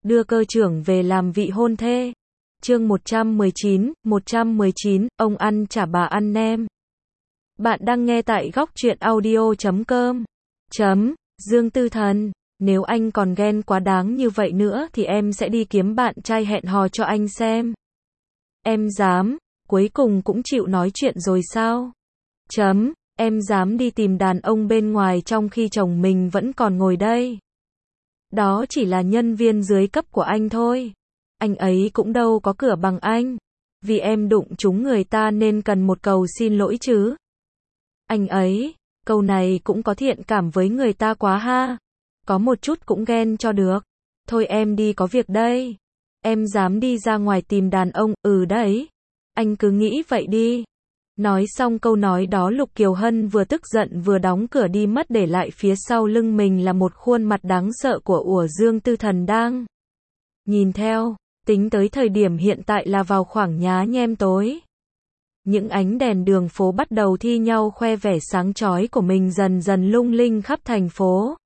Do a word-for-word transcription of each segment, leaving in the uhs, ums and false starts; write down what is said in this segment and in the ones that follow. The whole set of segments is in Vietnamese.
đưa cơ trưởng về làm vị hôn thê. Chương một trăm mười chín, một trăm mười chín, ông ăn chả bà ăn nem. Bạn đang nghe tại góc truyện audio chấm com. Chấm, Dương Tư Thần, nếu anh còn ghen quá đáng như vậy nữa thì em sẽ đi kiếm bạn trai hẹn hò cho anh xem. Em dám, cuối cùng cũng chịu nói chuyện rồi sao? Chấm, em dám đi tìm đàn ông bên ngoài trong khi chồng mình vẫn còn ngồi đây. Đó chỉ là nhân viên dưới cấp của anh thôi. Anh ấy cũng đâu có cửa bằng anh. Vì em đụng trúng người ta nên cần một cầu xin lỗi chứ. Anh ấy, câu này cũng có thiện cảm với người ta quá ha. Có một chút cũng ghen cho được. Thôi em đi có việc đây. Em dám đi ra ngoài tìm đàn ông, ừ đấy. Anh cứ nghĩ vậy đi. Nói xong câu nói đó Lục Kiều Hân vừa tức giận vừa đóng cửa đi mất, để lại phía sau lưng mình là một khuôn mặt đáng sợ của ủa Dương Tư Thần đang nhìn theo. Tính tới thời điểm hiện tại là vào khoảng nhá nhem tối. Những ánh đèn đường phố bắt đầu thi nhau khoe vẻ sáng chói của mình, dần dần lung linh khắp thành phố.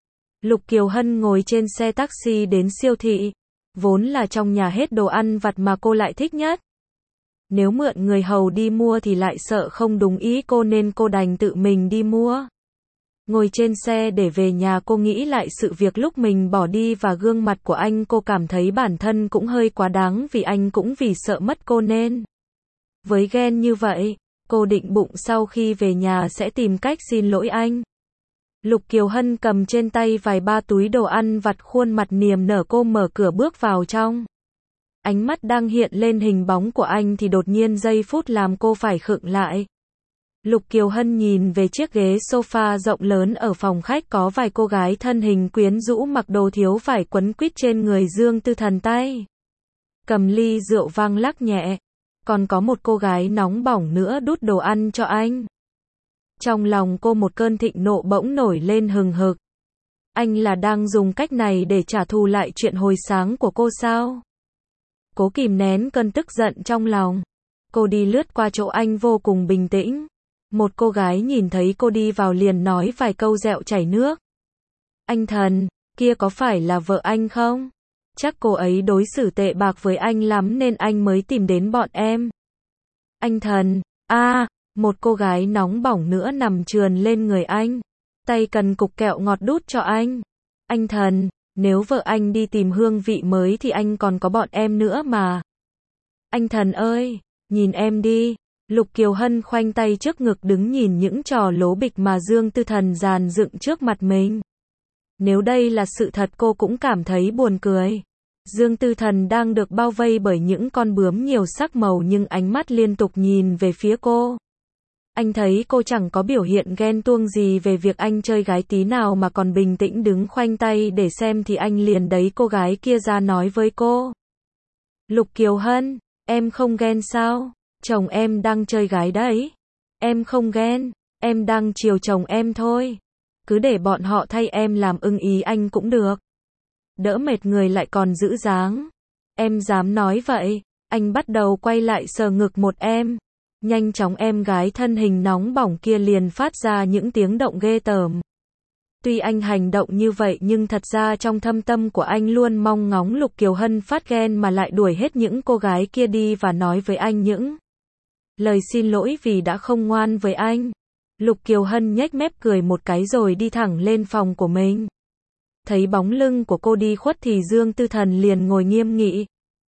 Lục Kiều Hân ngồi trên xe taxi đến siêu thị. Vốn là trong nhà hết đồ ăn vặt mà cô lại thích nhất. Nếu mượn người hầu đi mua thì lại sợ không đúng ý cô nên cô đành tự mình đi mua. Ngồi trên xe để về nhà, cô nghĩ lại sự việc lúc mình bỏ đi và gương mặt của anh, cô cảm thấy bản thân cũng hơi quá đáng, vì anh cũng vì sợ mất cô nên với ghen như vậy. Cô định bụng sau khi về nhà sẽ tìm cách xin lỗi anh. Lục Kiều Hân cầm trên tay vài ba túi đồ ăn vặt, khuôn mặt niềm nở, cô mở cửa bước vào trong. Ánh mắt đang hiện lên hình bóng của anh thì đột nhiên giây phút làm cô phải khựng lại. Lục Kiều Hân nhìn về chiếc ghế sofa rộng lớn ở phòng khách, có vài cô gái thân hình quyến rũ mặc đồ thiếu vải quấn quýt trên người Dương Tư Thần, tay cầm ly rượu vang lắc nhẹ. Còn có một cô gái nóng bỏng nữa đút đồ ăn cho anh. Trong lòng cô một cơn thịnh nộ bỗng nổi lên hừng hực. Anh là đang dùng cách này để trả thù lại chuyện hồi sáng của cô sao? Cố kìm nén cơn tức giận trong lòng. Cô đi lướt qua chỗ anh vô cùng bình tĩnh. Một cô gái nhìn thấy cô đi vào liền nói vài câu dẹo chảy nước. Anh Thần, kia có phải là vợ anh không? Chắc cô ấy đối xử tệ bạc với anh lắm nên anh mới tìm đến bọn em. Anh Thần, a, à, một cô gái nóng bỏng nữa nằm trườn lên người anh. Tay cần cục kẹo ngọt đút cho anh. Anh Thần, nếu vợ anh đi tìm hương vị mới thì anh còn có bọn em nữa mà. Anh Thần ơi, nhìn em đi. Lục Kiều Hân khoanh tay trước ngực đứng nhìn những trò lố bịch mà Dương Tư Thần dàn dựng trước mặt mình. Nếu đây là sự thật cô cũng cảm thấy buồn cười. Dương Tư Thần đang được bao vây bởi những con bướm nhiều sắc màu nhưng ánh mắt liên tục nhìn về phía cô. Anh thấy cô chẳng có biểu hiện ghen tuông gì về việc anh chơi gái tí nào mà còn bình tĩnh đứng khoanh tay để xem thì anh liền đẩy cô gái kia ra nói với cô. Lục Kiều Hân, em không ghen sao? Chồng em đang chơi gái đấy. Em không ghen, em đang chiều chồng em thôi. Cứ để bọn họ thay em làm ưng ý anh cũng được. Đỡ mệt người lại còn giữ dáng. Em dám nói vậy? Anh bắt đầu quay lại sờ ngực một em. Nhanh chóng em gái thân hình nóng bỏng kia liền phát ra những tiếng động ghê tởm. Tuy anh hành động như vậy nhưng thật ra trong thâm tâm của anh luôn mong ngóng Lục Kiều Hân phát ghen mà lại đuổi hết những cô gái kia đi và nói với anh những lời xin lỗi vì đã không ngoan với anh. Lục Kiều Hân nhếch mép cười một cái rồi đi thẳng lên phòng của mình. Thấy bóng lưng của cô đi khuất thì Dương Tư Thần liền ngồi nghiêm nghị.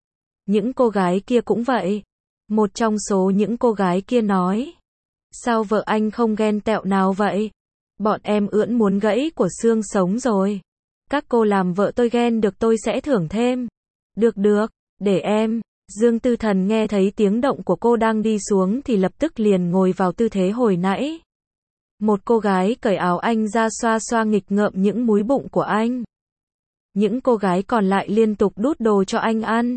Những cô gái kia cũng vậy. Một trong số những cô gái kia nói. Sao vợ anh không ghen tẹo nào vậy? Bọn em ưỡn muốn gãy của xương sống rồi. Các cô làm vợ tôi ghen được tôi sẽ thưởng thêm. Được được, để em. Dương Tư Thần nghe thấy tiếng động của cô đang đi xuống thì lập tức liền ngồi vào tư thế hồi nãy. Một cô gái cởi áo anh ra xoa xoa nghịch ngợm những múi bụng của anh. Những cô gái còn lại liên tục đút đồ cho anh ăn.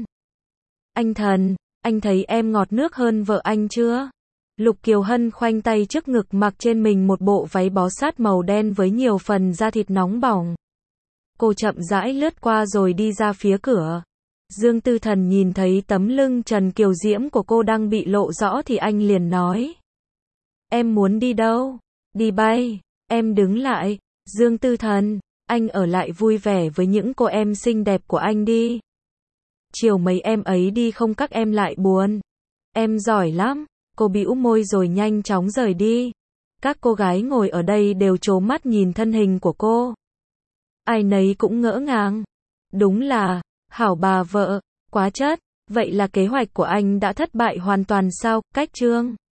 Anh Thần, anh thấy em ngọt nước hơn vợ anh chưa? Lục Kiều Hân khoanh tay trước ngực mặc trên mình một bộ váy bó sát màu đen với nhiều phần da thịt nóng bỏng. Cô chậm rãi lướt qua rồi đi ra phía cửa. Dương Tư Thần nhìn thấy tấm lưng trần kiều diễm của cô đang bị lộ rõ thì anh liền nói. Em muốn đi đâu? Đi bay. Em đứng lại. Dương Tư Thần, Anh ở lại vui vẻ với những cô em xinh đẹp của anh đi. Chiều mấy em ấy đi không các em lại buồn. Em giỏi lắm. Cô bĩu môi rồi nhanh chóng rời đi. Các cô gái ngồi ở đây đều trố mắt nhìn thân hình của cô. Ai nấy cũng ngỡ ngàng. Đúng là, hảo bà vợ, quá chất. Vậy là kế hoạch của anh đã thất bại hoàn toàn sao? Cách chương